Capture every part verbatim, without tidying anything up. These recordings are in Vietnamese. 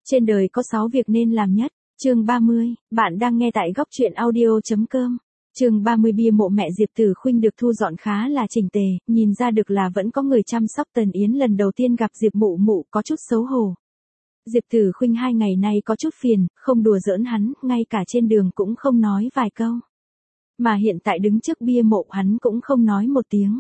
Trên đời có sáu việc nên làm nhất. Chương ba mươi, bạn đang nghe tại góc truyện audio.com. Chương ba mươi bia mộ mẹ Diệp Tử Khuynh được thu dọn khá là chỉnh tề, nhìn ra được là vẫn có người chăm sóc. Tần Yến lần đầu tiên gặp Diệp Mụ Mụ có chút xấu hổ. Diệp Tử Khuynh hai ngày nay có chút phiền, không đùa giỡn hắn, ngay cả trên đường cũng không nói vài câu. Mà hiện tại đứng trước bia mộ hắn cũng không nói một tiếng.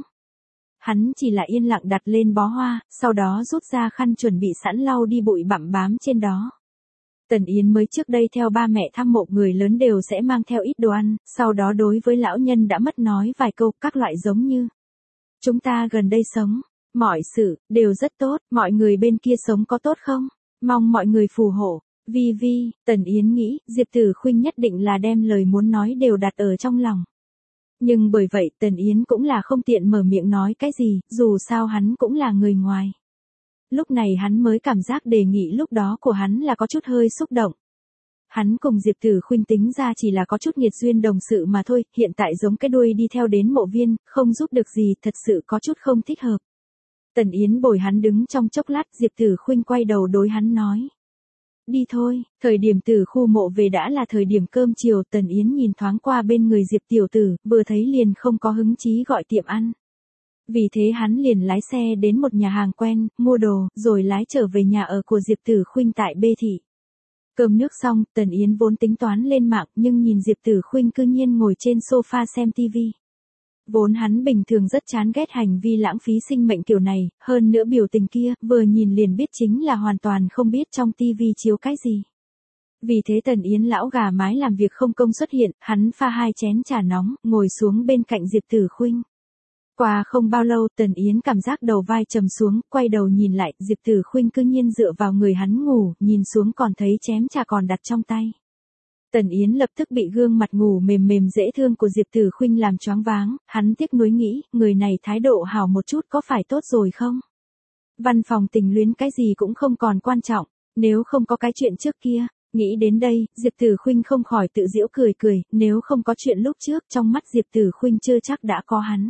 Hắn chỉ là yên lặng đặt lên bó hoa, sau đó rút ra khăn chuẩn bị sẵn lau đi bụi bặm bám trên đó. Tần Yến mới trước đây theo ba mẹ thăm mộ người lớn đều sẽ mang theo ít đồ ăn, sau đó đối với lão nhân đã mất nói vài câu, các loại giống như: chúng ta gần đây sống, mọi sự, đều rất tốt, mọi người bên kia sống có tốt không? Mong mọi người phù hộ. Vi vi, Tần Yến nghĩ, Diệp Tử Khuynh nhất định là đem lời muốn nói đều đặt ở trong lòng. Nhưng bởi vậy Tần Yến cũng là không tiện mở miệng nói cái gì, dù sao hắn cũng là người ngoài. Lúc này hắn mới cảm giác đề nghị lúc đó của hắn là có chút hơi xúc động. Hắn cùng Diệp Tử Khuynh tính ra chỉ là có chút nghiệt duyên đồng sự mà thôi, hiện tại giống cái đuôi đi theo đến mộ viên, không giúp được gì, thật sự có chút không thích hợp. Tần Yến bồi hắn đứng trong chốc lát, Diệp Tử Khuynh quay đầu đối hắn nói: đi thôi, thời điểm từ khu mộ về đã là thời điểm cơm chiều. Tần Yến nhìn thoáng qua bên người Diệp tiểu tử, vừa thấy liền không có hứng chí gọi tiệm ăn. Vì thế hắn liền lái xe đến một nhà hàng quen, mua đồ, rồi lái trở về nhà ở của Diệp Tử Khuynh tại B thị. Cơm nước xong, Tần Yến vốn tính toán lên mạng, nhưng nhìn Diệp Tử Khuynh cư nhiên ngồi trên sofa xem tivi. Vốn hắn bình thường rất chán ghét hành vi lãng phí sinh mệnh kiểu này, hơn nữa biểu tình kia, vừa nhìn liền biết chính là hoàn toàn không biết trong tivi chiếu cái gì. Vì thế Tần Yến lão gà mái làm việc không công xuất hiện, hắn pha hai chén trà nóng, ngồi xuống bên cạnh Diệp Tử Khuynh. Qua không bao lâu Tần Yến cảm giác đầu vai trầm xuống, quay đầu nhìn lại, Diệp Tử Khuynh cư nhiên dựa vào người hắn ngủ, nhìn xuống còn thấy chén trà còn đặt trong tay. Tần Yến lập tức bị gương mặt ngủ mềm mềm dễ thương của Diệp Tử Khuynh làm choáng váng, hắn tiếc nuối nghĩ, người này thái độ hảo một chút có phải tốt rồi không? Văn phòng tình luyến cái gì cũng không còn quan trọng, nếu không có cái chuyện trước kia. Nghĩ đến đây, Diệp Tử Khuynh không khỏi tự giễu cười cười, nếu không có chuyện lúc trước, trong mắt Diệp Tử Khuynh chưa chắc đã có hắn.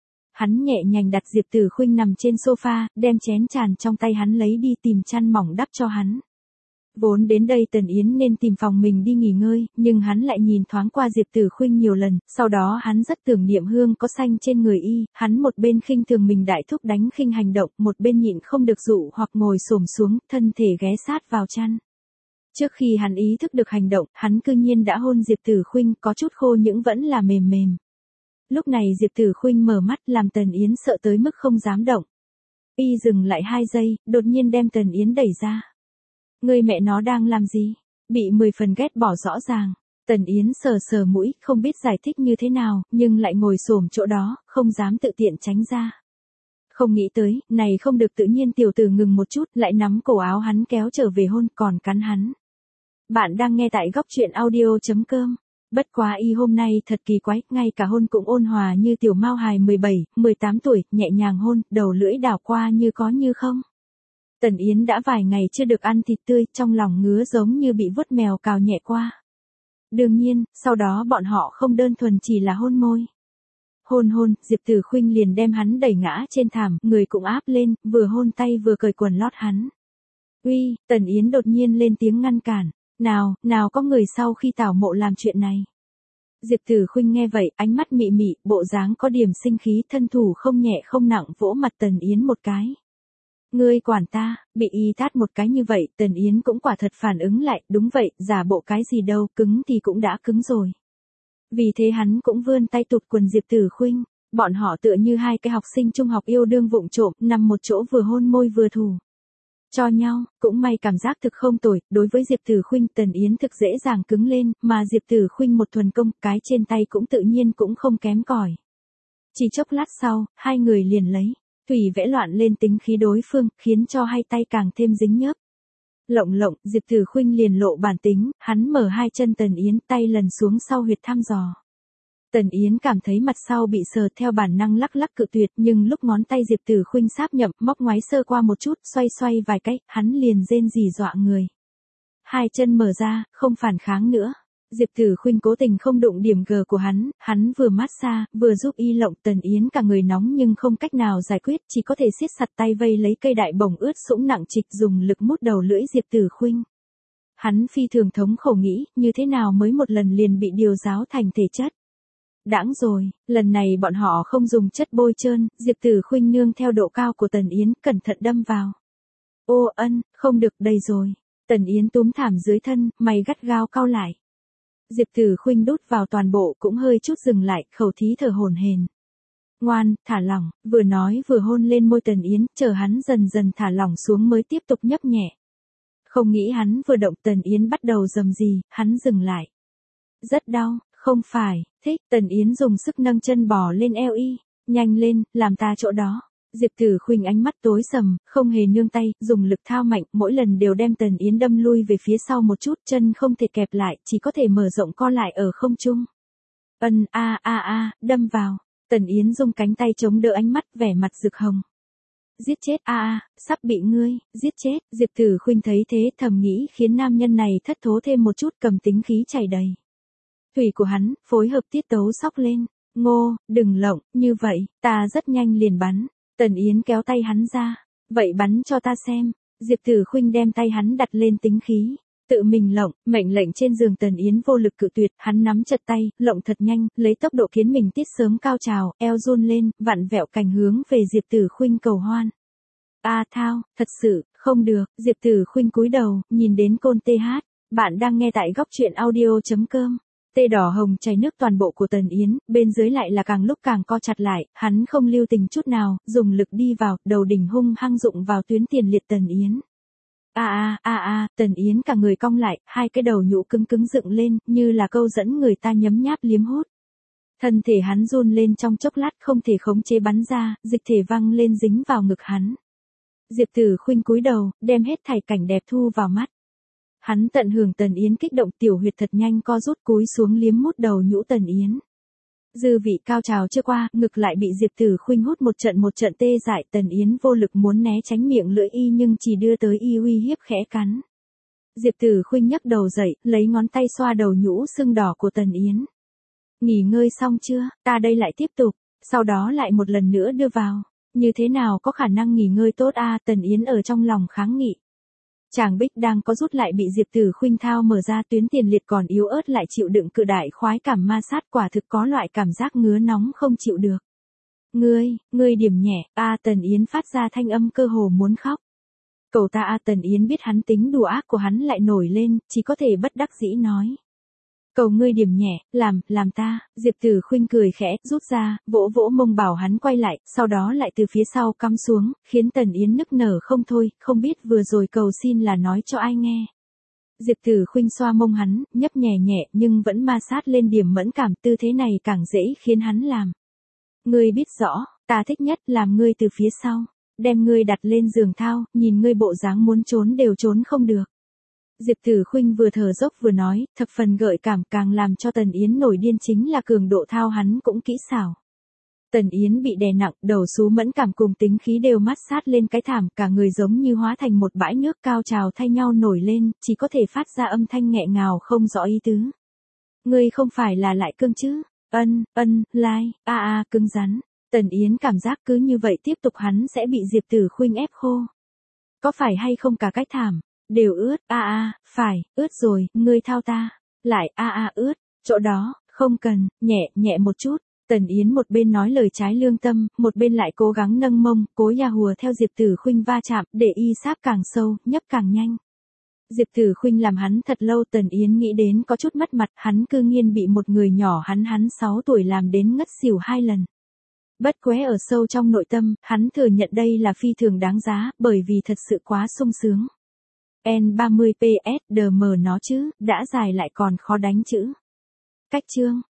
Hắn nhẹ nhàng đặt Diệp Tử Khuynh nằm trên sofa, đem chén tràn trong tay hắn lấy đi, tìm chăn mỏng đắp cho hắn. Vốn đến đây Tần Yến nên tìm phòng mình đi nghỉ ngơi, nhưng hắn lại nhìn thoáng qua Diệp Tử Khuynh nhiều lần, sau đó hắn rất tưởng niệm hương có xanh trên người y, hắn một bên khinh thường mình đại thúc đánh khinh hành động, một bên nhịn không được dụ hoặc ngồi xổm xuống, thân thể ghé sát vào chăn. Trước khi hắn ý thức được hành động, hắn cư nhiên đã hôn Diệp Tử Khuynh, có chút khô nhưng vẫn là mềm mềm. Lúc này Diệp Tử Khuynh mở mắt, làm Tần Yến sợ tới mức không dám động. Y dừng lại hai giây, đột nhiên đem Tần Yến đẩy ra. Người mẹ nó đang làm gì? Bị mười phần ghét bỏ rõ ràng. Tần Yến sờ sờ mũi, không biết giải thích như thế nào, nhưng lại ngồi xổm chỗ đó, không dám tự tiện tránh ra. Không nghĩ tới, này không được, tự nhiên tiểu tử ngừng một chút, lại nắm cổ áo hắn kéo trở về hôn, còn cắn hắn. Bạn đang nghe tại góc truyện audio.com. Bất quá y hôm nay thật kỳ quái, ngay cả hôn cũng ôn hòa như tiểu mao hài mười bảy, mười tám tuổi, nhẹ nhàng hôn, đầu lưỡi đảo qua như có như không. Tần Yến đã vài ngày chưa được ăn thịt tươi, trong lòng ngứa giống như bị vuốt mèo cào nhẹ qua. Đương nhiên, sau đó bọn họ không đơn thuần chỉ là hôn môi. Hôn hôn, Diệp Tử Khuynh liền đem hắn đẩy ngã trên thảm, người cũng áp lên, vừa hôn tay vừa cởi quần lót hắn. Uy, Tần Yến đột nhiên lên tiếng ngăn cản. Nào, nào có người sau khi tảo mộ làm chuyện này. Diệp Tử Khuynh nghe vậy, ánh mắt mị mị, bộ dáng có điểm sinh khí, thân thủ không nhẹ không nặng vỗ mặt Tần Yến một cái. Ngươi quản ta, bị y tát một cái như vậy, Tần Yến cũng quả thật phản ứng lại, đúng vậy, giả bộ cái gì đâu, cứng thì cũng đã cứng rồi. Vì thế hắn cũng vươn tay tụt quần Diệp Tử Khuynh, bọn họ tựa như hai cái học sinh trung học yêu đương vụng trộm, nằm một chỗ vừa hôn môi vừa thủ cho nhau, cũng may cảm giác thực không tồi. Đối với Diệp Tử Khuynh, Tần Yến thực dễ dàng cứng lên, mà Diệp Tử Khuynh một thuần công, cái trên tay cũng tự nhiên cũng không kém cỏi. Chỉ chốc lát sau, hai người liền lấy thủy vẽ loạn lên tính khí đối phương, khiến cho hai tay càng thêm dính nhớp. Lộng lộng, Diệp Tử Khuynh liền lộ bản tính, hắn mở hai chân Tần Yến, tay lần xuống sau huyệt thăm dò. Tần Yến cảm thấy mặt sau bị sờ, theo bản năng lắc lắc cự tuyệt, nhưng lúc ngón tay Diệp Tử Khuynh sáp nhậm, móc ngoáy sơ qua một chút, xoay xoay vài cái, hắn liền rên rỉ dọa người. Hai chân mở ra, không phản kháng nữa. Diệp Tử Khuynh cố tình không đụng điểm G của hắn, hắn vừa massage, vừa giúp y lộng. Tần Yến cả người nóng nhưng không cách nào giải quyết, chỉ có thể siết chặt tay vây lấy cây đại bổng ướt sũng nặng trịch, dùng lực mút đầu lưỡi Diệp Tử Khuynh. Hắn phi thường thống khổ nghĩ, như thế nào mới một lần liền bị điều giáo thành thể chất. Đãng rồi, lần này bọn họ không dùng chất bôi trơn, Diệp Tử Khuynh nương theo độ cao của Tần Yến, cẩn thận đâm vào. Ô ân, không được, đầy rồi. Tần Yến túm thảm dưới thân, mày gắt gao cau lại. Diệp Tử Khuynh đút vào toàn bộ cũng hơi chút dừng lại, khẩu thí thở hổn hển. Ngoan, thả lỏng, vừa nói vừa hôn lên môi Tần Yến, chờ hắn dần dần thả lỏng xuống mới tiếp tục nhấp nhẹ. Không nghĩ hắn vừa động Tần Yến bắt đầu rầm rì, hắn dừng lại. Rất đau, không phải, thích, Tần Yến dùng sức nâng chân bò lên eo y, nhanh lên, làm ta chỗ đó. Diệp Tử Khuynh ánh mắt tối sầm, không hề nương tay, dùng lực thao mạnh, mỗi lần đều đem Tần Yến đâm lui về phía sau một chút, chân không thể kẹp lại, chỉ có thể mở rộng co lại ở không trung. Ân a a a, đâm vào. Tần Yến dùng cánh tay chống đỡ ánh mắt, vẻ mặt rực hồng. Giết chết a a, sắp bị ngươi, giết chết. Diệp Tử Khuynh thấy thế thầm nghĩ khiến nam nhân này thất thố thêm một chút, cầm tính khí chảy đầy. Thủy của hắn, phối hợp tiết tấu sóc lên. Ngô, đừng lộng, như vậy, ta rất nhanh liền bắn. Tần Yến kéo tay hắn ra. Vậy bắn cho ta xem. Diệp Tử Khuynh đem tay hắn đặt lên tính khí. Tự mình lộng, mệnh lệnh trên giường Tần Yến vô lực cự tuyệt, hắn nắm chặt tay, lộng thật nhanh, lấy tốc độ khiến mình tiết sớm cao trào, eo run lên, vặn vẹo cành hướng về Diệp Tử Khuynh cầu hoan. A thao, thật sự, không được, Diệp Tử Khuynh cúi đầu, nhìn đến côn tê hát. Bạn đang nghe tại góc truyện audio chấm com. Tê đỏ hồng chảy nước toàn bộ của Tần Yến, bên dưới lại là càng lúc càng co chặt lại, hắn không lưu tình chút nào, dùng lực đi vào, đầu đỉnh hung hăng dụng vào tuyến tiền liệt Tần Yến. A a a a, Tần Yến cả người cong lại, hai cái đầu nhũ cứng cứng dựng lên, như là câu dẫn người ta nhấm nháp liếm hút. Thân thể hắn run lên trong chốc lát không thể khống chế bắn ra, dịch thể văng lên dính vào ngực hắn. Diệp Tử Khuynh cúi đầu, đem hết thảy cảnh đẹp thu vào mắt. Hắn tận hưởng Tần Yến kích động, tiểu huyệt thật nhanh co rút cúi xuống liếm mút đầu nhũ Tần Yến. Dư vị cao trào chưa qua, ngực lại bị Diệp Tử Khuynh hút một trận một trận tê dại, Tần Yến vô lực muốn né tránh miệng lưỡi y nhưng chỉ đưa tới y uy hiếp khẽ cắn. Diệp Tử Khuynh nhấc đầu dậy, lấy ngón tay xoa đầu nhũ sưng đỏ của Tần Yến. Nghỉ ngơi xong chưa, ta đây lại tiếp tục, sau đó lại một lần nữa đưa vào. Như thế nào có khả năng nghỉ ngơi tốt a, Tần Yến ở trong lòng kháng nghị. Chàng Bích đang có rút lại bị Diệp Tử Khuynh thao mở ra, tuyến tiền liệt còn yếu ớt lại chịu đựng cự đại khoái cảm ma sát, quả thực có loại cảm giác ngứa nóng không chịu được. Ngươi, ngươi điểm nhẹ, a Tần Yến phát ra thanh âm cơ hồ muốn khóc. Cầu ta a Tần Yến biết hắn tính đùa ác của hắn lại nổi lên, chỉ có thể bất đắc dĩ nói. Cầu ngươi điểm nhẹ, làm, làm ta, Diệp Tử Khuynh cười khẽ, rút ra, vỗ vỗ mông bảo hắn quay lại, sau đó lại từ phía sau cắm xuống, khiến Tần Yến nức nở không thôi, không biết vừa rồi cầu xin là nói cho ai nghe. Diệp Tử Khuynh xoa mông hắn, nhấp nhẹ nhẹ nhưng vẫn ma sát lên điểm mẫn cảm, tư thế này càng dễ khiến hắn làm. Ngươi biết rõ, ta thích nhất làm ngươi từ phía sau, đem ngươi đặt lên giường thao, nhìn ngươi bộ dáng muốn trốn đều trốn không được. Diệp Tử Khuynh vừa thở dốc vừa nói, thập phần gợi cảm, càng làm cho Tần Yến nổi điên chính là cường độ thao hắn cũng kỹ xảo. Tần Yến bị đè nặng, đầu sú mẫn cảm cùng tính khí đều mát sát lên cái thảm, cả người giống như hóa thành một bãi nước cao trào thay nhau nổi lên, chỉ có thể phát ra âm thanh nghẹ ngào không rõ ý tứ. Ngươi không phải là lại cương chứ? Ân, ân, lai, a a, cứng rắn. Tần Yến cảm giác cứ như vậy tiếp tục hắn sẽ bị Diệp Tử Khuynh ép khô. Có phải hay không cả cái thảm đều ướt, a a, phải, ướt rồi, ngươi thao ta. Lại a a ướt, chỗ đó, không cần, nhẹ, nhẹ một chút. Tần Yến một bên nói lời trái lương tâm, một bên lại cố gắng nâng mông, cố ya hùa theo Diệp Tử Khuynh va chạm, để y sáp càng sâu, nhấp càng nhanh. Diệp Tử Khuynh làm hắn thật lâu, Tần Yến nghĩ đến có chút mất mặt, hắn cư nhiên bị một người nhỏ hắn hắn sáu tuổi làm đến ngất xỉu hai lần. Bất quế ở sâu trong nội tâm, hắn thừa nhận đây là phi thường đáng giá, bởi vì thật sự quá sung sướng. N ba mươi P S D M nó chứ, đã dài lại còn khó đánh chữ. Cách chương.